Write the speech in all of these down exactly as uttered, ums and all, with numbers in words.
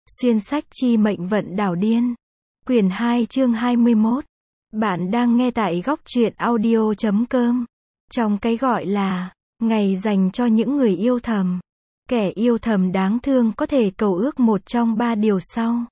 Xuyên sách chi mệnh vận đảo điên. Quyển hai chương hai mươi mốt. Bạn đang nghe tại góc truyện audio chấm com. Trong cái gọi là ngày dành cho những người yêu thầm, kẻ yêu thầm đáng thương có thể cầu ước một trong ba điều sau.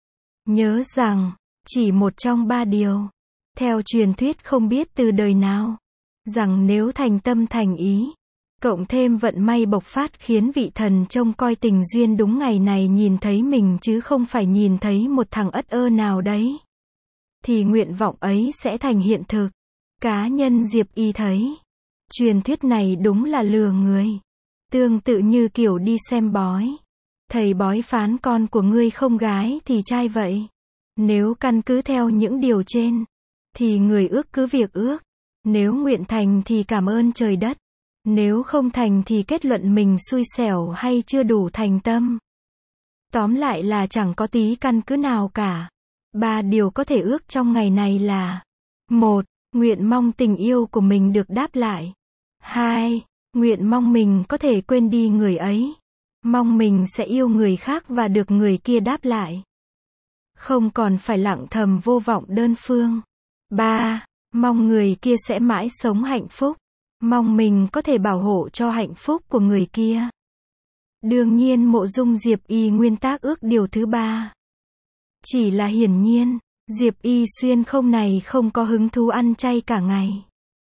Nhớ rằng, chỉ một trong ba điều. Theo truyền thuyết không biết từ đời nào, rằng nếu thành tâm thành ý, cộng thêm vận may bộc phát khiến vị thần trông coi tình duyên đúng ngày này nhìn thấy mình chứ không phải nhìn thấy một thằng ất ơ nào đấy, thì nguyện vọng ấy sẽ thành hiện thực. Cá nhân Diệp Y thấy, truyền thuyết này đúng là lừa người. Tương tự như kiểu đi xem bói. Thầy bói phán con của ngươi không gái thì trai vậy. Nếu căn cứ theo những điều trên, thì người ước cứ việc ước. Nếu nguyện thành thì cảm ơn trời đất. Nếu không thành thì kết luận mình xui xẻo hay chưa đủ thành tâm. Tóm lại là chẳng có tí căn cứ nào cả. Ba điều có thể ước trong ngày này là: một. Nguyện mong tình yêu của mình được đáp lại. Hai. Nguyện mong mình có thể quên đi người ấy. Mong mình sẽ yêu người khác và được người kia đáp lại. Không còn phải lặng thầm vô vọng đơn phương. Ba. Mong người kia sẽ mãi sống hạnh phúc. Mong mình có thể bảo hộ cho hạnh phúc của người kia. Đương nhiên Mộ Dung Diệp Y nguyên tác ước điều thứ ba. Chỉ là hiển nhiên, Diệp Y xuyên không này không có hứng thú ăn chay cả ngày.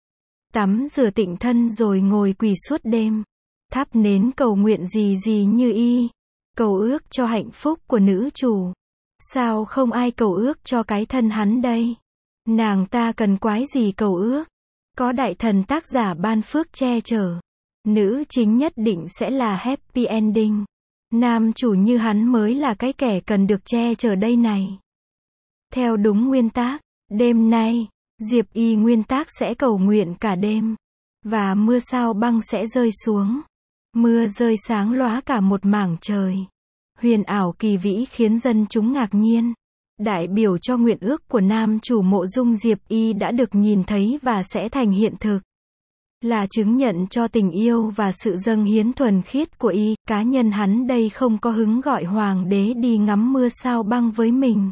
Tắm rửa tịnh thân rồi ngồi quỳ suốt đêm. Thắp nến cầu nguyện gì gì như y. Cầu ước cho hạnh phúc của nữ chủ. Sao không ai cầu ước cho cái thân hắn đây? Nàng ta cần quái gì cầu ước? Có đại thần tác giả ban phước che chở. Nữ chính nhất định sẽ là happy ending. Nam chủ như hắn mới là cái kẻ cần được che chở đây này. Theo đúng nguyên tác, đêm nay, Diệp Y nguyên tác sẽ cầu nguyện cả đêm. Và mưa sao băng sẽ rơi xuống. Mưa rơi sáng lóa cả một mảng trời. Huyền ảo kỳ vĩ khiến dân chúng ngạc nhiên. Đại biểu cho nguyện ước của nam chủ Mộ Dung Diệp Y đã được nhìn thấy và sẽ thành hiện thực. Là chứng nhận cho tình yêu và sự dâng hiến thuần khiết của y. Cá nhân hắn đây không có hứng gọi hoàng đế đi ngắm mưa sao băng với mình.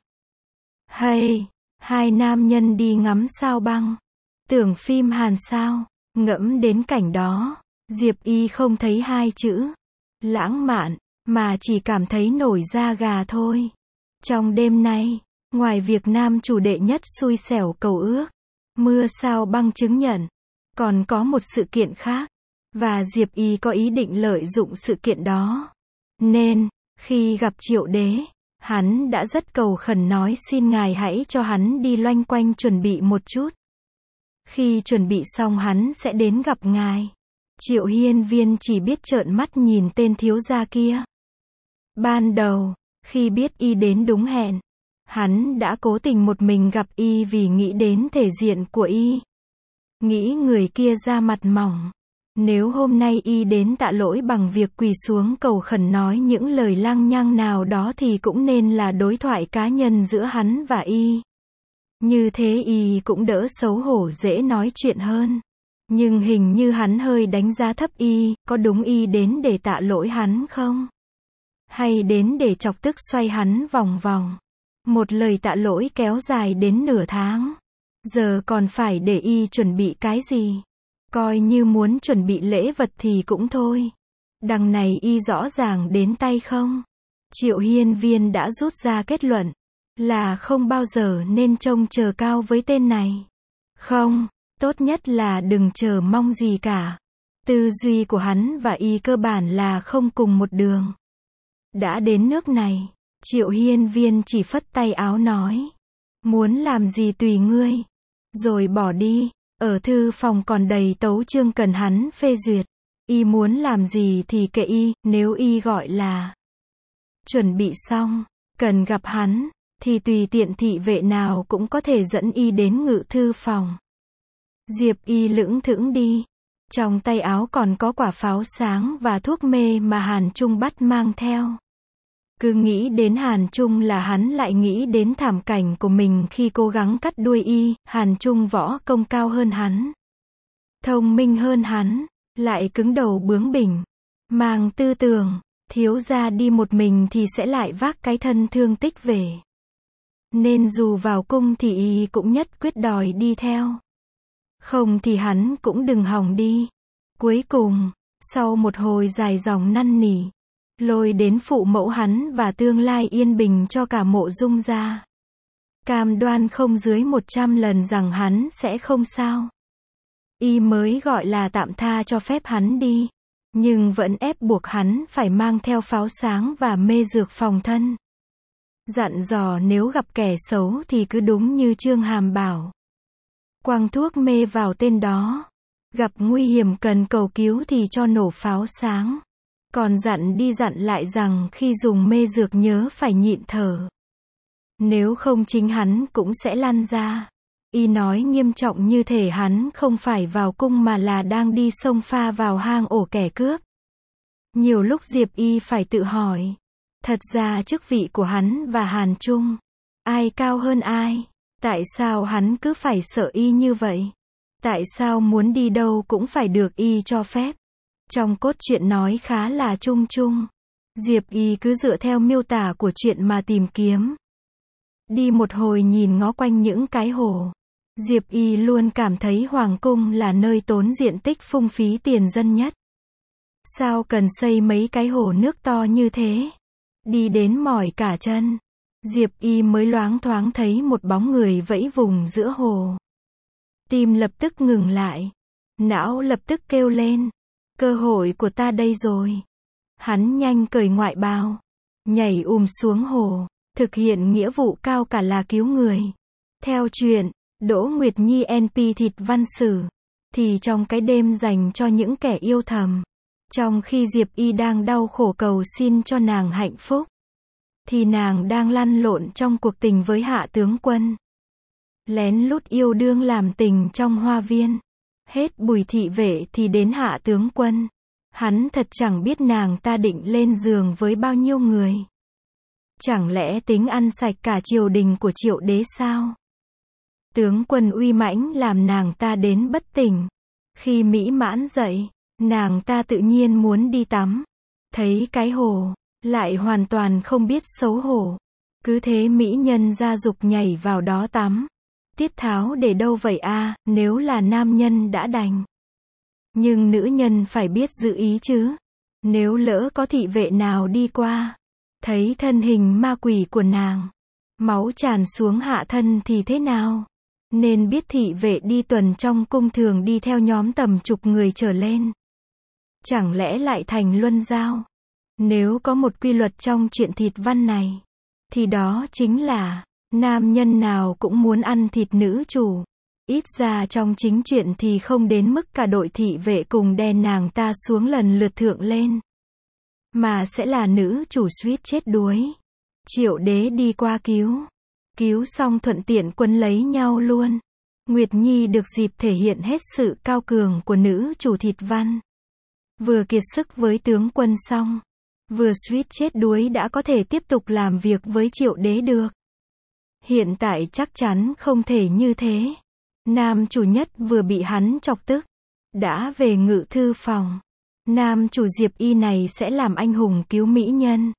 Hay, hai nam nhân đi ngắm sao băng. Tưởng phim Hàn sao. Ngẫm đến cảnh đó, Diệp Y không thấy hai chữ lãng mạn, mà chỉ cảm thấy nổi da gà thôi. Trong đêm nay, ngoài việc nam chủ đệ nhất xui xẻo cầu ước, mưa sao băng chứng nhận, còn có một sự kiện khác, và Diệp Y có ý định lợi dụng sự kiện đó. Nên, khi gặp Triệu Đế, hắn đã rất cầu khẩn nói xin ngài hãy cho hắn đi loanh quanh chuẩn bị một chút. Khi chuẩn bị xong hắn sẽ đến gặp ngài. Triệu Hiên Viên chỉ biết trợn mắt nhìn tên thiếu gia kia. Ban đầu, khi biết y đến đúng hẹn, hắn đã cố tình một mình gặp y vì nghĩ đến thể diện của y. Nghĩ người kia da mặt mỏng. Nếu hôm nay y đến tạ lỗi bằng việc quỳ xuống cầu khẩn nói những lời lăng nhăng nào đó thì cũng nên là đối thoại cá nhân giữa hắn và y. Như thế y cũng đỡ xấu hổ dễ nói chuyện hơn. Nhưng hình như hắn hơi đánh giá thấp y, có đúng y đến để tạ lỗi hắn không? Hay đến để chọc tức xoay hắn vòng vòng? Một lời tạ lỗi kéo dài đến nửa tháng. Giờ còn phải để y chuẩn bị cái gì? Coi như muốn chuẩn bị lễ vật thì cũng thôi. Đằng này y rõ ràng đến tay không? Triệu Hiên Viên đã rút ra kết luận là không bao giờ nên trông chờ cao với tên này. Không, tốt nhất là đừng chờ mong gì cả. Tư duy của hắn và y cơ bản là không cùng một đường. Đã đến nước này, Triệu Hiên Viên chỉ phất tay áo nói: muốn làm gì tùy ngươi. Rồi bỏ đi. Ở thư phòng còn đầy tấu chương cần hắn phê duyệt. Y muốn làm gì thì kệ y, nếu y gọi là chuẩn bị xong, cần gặp hắn, thì tùy tiện thị vệ nào cũng có thể dẫn y đến ngự thư phòng. Diệp Y lững thững đi. Trong tay áo còn có quả pháo sáng và thuốc mê mà Hàn Trung bắt mang theo. Cứ nghĩ đến Hàn Trung là hắn lại nghĩ đến thảm cảnh của mình khi cố gắng cắt đuôi y. Hàn Trung võ công cao hơn hắn, thông minh hơn hắn, lại cứng đầu bướng bỉnh, mang tư tưởng, Thiếu gia đi một mình thì sẽ lại vác cái thân thương tích về. Nên dù vào cung thì y cũng nhất quyết đòi đi theo. Không thì hắn cũng đừng hòng đi. Cuối cùng, sau một hồi dài dòng năn nỉ, lôi đến phụ mẫu hắn và tương lai yên bình cho cả Mộ Dung gia. Cam đoan không dưới một trăm lần rằng hắn sẽ không sao. Y mới gọi là tạm tha cho phép hắn đi. Nhưng vẫn ép buộc hắn phải mang theo pháo sáng và mê dược phòng thân. Dặn dò nếu gặp kẻ xấu thì cứ đúng như Chương Hàm bảo. Quăng thuốc mê vào tên đó. Gặp nguy hiểm cần cầu cứu thì cho nổ pháo sáng. Còn dặn đi dặn lại rằng khi dùng mê dược nhớ phải nhịn thở. Nếu không chính hắn cũng sẽ lăn ra. Y nói nghiêm trọng như thể hắn không phải vào cung mà là đang đi xông pha vào hang ổ kẻ cướp. Nhiều lúc Diệp Y phải tự hỏi. Thật ra chức vị của hắn và Hàn Trung, ai cao hơn ai? Tại sao hắn cứ phải sợ Y như vậy? Tại sao muốn đi đâu cũng phải được Y cho phép? Trong cốt truyện nói khá là chung chung. Diệp Y cứ dựa theo miêu tả của chuyện mà tìm kiếm. Đi một hồi nhìn ngó quanh những cái hồ. Diệp Y luôn cảm thấy Hoàng Cung là nơi tốn diện tích phung phí tiền dân nhất. Sao cần xây mấy cái hồ nước to như thế? Đi đến mỏi cả chân. Diệp Y mới loáng thoáng thấy một bóng người vẫy vùng giữa hồ. Tim lập tức ngừng lại. Não lập tức kêu lên. Cơ hội của ta đây rồi. Hắn nhanh cởi ngoại bào. Nhảy ùm xuống hồ. Thực hiện nghĩa vụ cao cả là cứu người. Theo chuyện, Đỗ Nguyệt Nhi en pê Thịt Văn Sử. Thì trong cái đêm dành cho những kẻ yêu thầm. Trong khi Diệp Y đang đau khổ cầu xin cho nàng hạnh phúc. Thì nàng đang lăn lộn trong cuộc tình với Hạ tướng quân. Lén lút yêu đương làm tình trong hoa viên. Hết Bùi thị vệ thì đến Hạ tướng quân. Hắn thật chẳng biết nàng ta định lên giường với bao nhiêu người. Chẳng lẽ tính ăn sạch cả triều đình của Triệu đế sao? Tướng quân uy mãnh làm nàng ta đến bất tỉnh. Khi mỹ mãn dậy, nàng ta tự nhiên muốn đi tắm. Thấy cái hồ, lại hoàn toàn không biết xấu hổ. Cứ thế mỹ nhân ra dục nhảy vào đó tắm. Tiết tháo để đâu vậy a, nếu là nam nhân đã đành. Nhưng nữ nhân phải biết giữ ý chứ. Nếu lỡ có thị vệ nào đi qua, thấy thân hình ma quỷ của nàng, máu tràn xuống hạ thân thì thế nào? Nên biết thị vệ đi tuần trong cung thường đi theo nhóm tầm chục người trở lên. Chẳng lẽ lại thành luân giao? Nếu có một quy luật trong chuyện thịt văn này, thì đó chính là, nam nhân nào cũng muốn ăn thịt nữ chủ. Ít ra trong chính chuyện thì không đến mức cả đội thị vệ cùng đè nàng ta xuống lần lượt thượng lên. Mà sẽ là nữ chủ suýt chết đuối. Triệu đế đi qua cứu. Cứu xong thuận tiện quấn lấy nhau luôn. Nguyệt Nhi được dịp thể hiện hết sự cao cường của nữ chủ thịt văn. Vừa kiệt sức với tướng quân xong, vừa suýt chết đuối đã có thể tiếp tục làm việc với Triệu đế được. Hiện tại chắc chắn không thể như thế. Nam chủ nhất vừa bị hắn chọc tức, đã về ngự thư phòng. Nam chủ Diệp Y này sẽ làm anh hùng cứu mỹ nhân.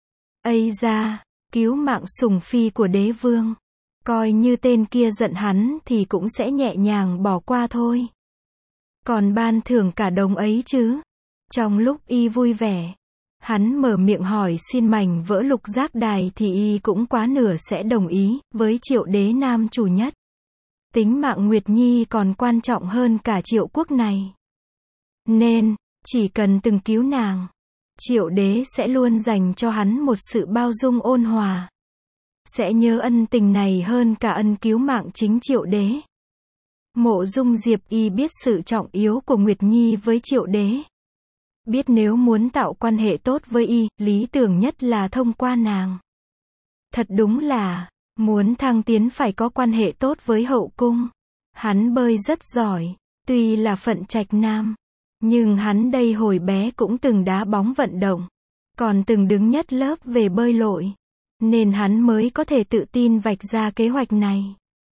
Ây da, cứu mạng sủng phi của đế vương. Coi như tên kia giận hắn thì cũng sẽ nhẹ nhàng bỏ qua thôi. Còn ban thưởng cả đồng ấy chứ. Trong lúc Y vui vẻ, hắn mở miệng hỏi xin mảnh vỡ lục giác đài thì Y cũng quá nửa sẽ đồng ý với Triệu đế nam chủ nhất. Tính mạng Nguyệt Nhi còn quan trọng hơn cả Triệu quốc này. Nên, chỉ cần từng cứu nàng, Triệu đế sẽ luôn dành cho hắn một sự bao dung ôn hòa. Sẽ nhớ ân tình này hơn cả ân cứu mạng chính Triệu đế. Mộ Dung Diệp Y biết sự trọng yếu của Nguyệt Nhi với Triệu đế. Biết nếu muốn tạo quan hệ tốt với Y, lý tưởng nhất là thông qua nàng. Thật đúng là, muốn thăng tiến phải có quan hệ tốt với hậu cung. Hắn bơi rất giỏi, tuy là phận trạch nam. Nhưng hắn đây hồi bé cũng từng đá bóng vận động. Còn từng đứng nhất lớp về bơi lội. Nên hắn mới có thể tự tin vạch ra kế hoạch này.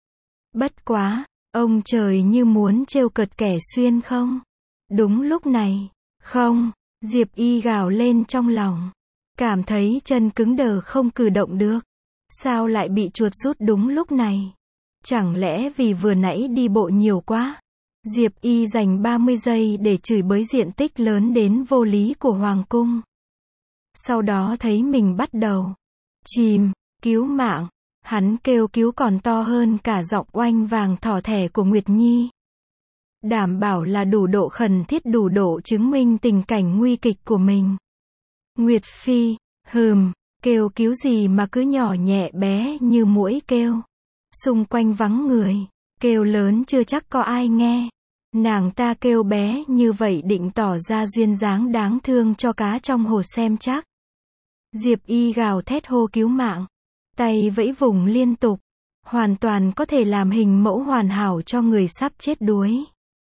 Bất quá, ông trời như muốn trêu cợt kẻ xuyên không? Đúng lúc này, không, Diệp Y gào lên trong lòng. Cảm thấy chân cứng đờ không cử động được. Sao lại bị chuột rút đúng lúc này? Chẳng lẽ vì vừa nãy đi bộ nhiều quá? Diệp Y dành ba mươi giây để chửi bới diện tích lớn đến vô lý của Hoàng cung. Sau đó thấy mình bắt đầu chìm, cứu mạng. Hắn kêu cứu còn to hơn cả giọng oanh vàng thỏ thẻ của Nguyệt Nhi. Đảm bảo là đủ độ khẩn thiết, đủ độ chứng minh tình cảnh nguy kịch của mình. Nguyệt Phi, hừm, kêu cứu gì mà cứ nhỏ nhẹ bé như muỗi kêu. Xung quanh vắng người, kêu lớn chưa chắc có ai nghe. Nàng ta kêu bé như vậy định tỏ ra duyên dáng đáng thương cho cá trong hồ xem chắc. Diệp Y gào thét hô cứu mạng. Tay vẫy vùng liên tục. Hoàn toàn có thể làm hình mẫu hoàn hảo cho người sắp chết đuối.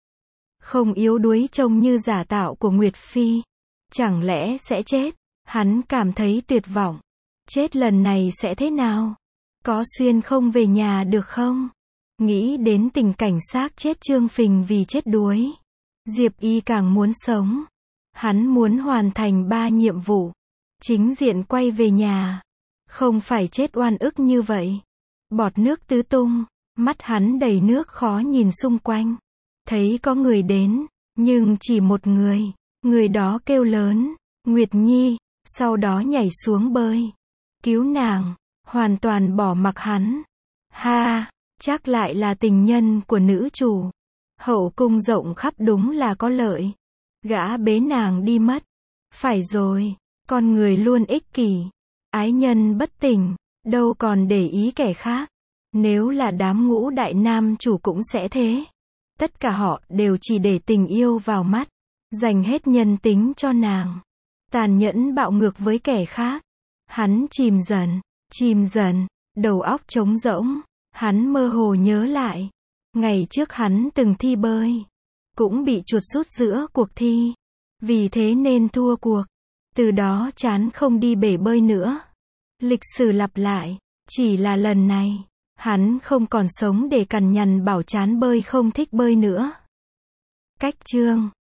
Không yếu đuối trông như giả tạo của Nguyệt Phi. Chẳng lẽ sẽ chết? Hắn cảm thấy tuyệt vọng. Chết lần này sẽ thế nào? Có xuyên không về nhà được không? Nghĩ đến tình cảnh xác chết trương phình vì chết đuối. Diệp Y càng muốn sống. Hắn muốn hoàn thành ba nhiệm vụ. Chính diện quay về nhà. Không phải chết oan ức như vậy. Bọt nước tứ tung. Mắt hắn đầy nước khó nhìn xung quanh. Thấy có người đến. Nhưng chỉ một người. Người đó kêu lớn. Nguyệt Nhi. Sau đó nhảy xuống bơi. Cứu nàng. Hoàn toàn bỏ mặc hắn. Ha. Chắc lại là tình nhân của nữ chủ. Hậu cung rộng khắp đúng là có lợi. Gã bế nàng đi mất. Phải rồi. Con người luôn ích kỷ. Ái nhân bất tỉnh. Đâu còn để ý kẻ khác. Nếu là đám ngũ đại nam chủ cũng sẽ thế. Tất cả họ đều chỉ để tình yêu vào mắt. Dành hết nhân tính cho nàng. Tàn nhẫn bạo ngược với kẻ khác. Hắn chìm dần. Chìm dần. Đầu óc trống rỗng. Hắn mơ hồ nhớ lại. Ngày trước hắn từng thi bơi. Cũng bị chuột rút giữa cuộc thi. Vì thế nên thua cuộc. Từ đó chán không đi bể bơi nữa. Lịch sử lặp lại. Chỉ là lần này. Hắn không còn sống để cằn nhằn bảo chán bơi không thích bơi nữa. Cách chương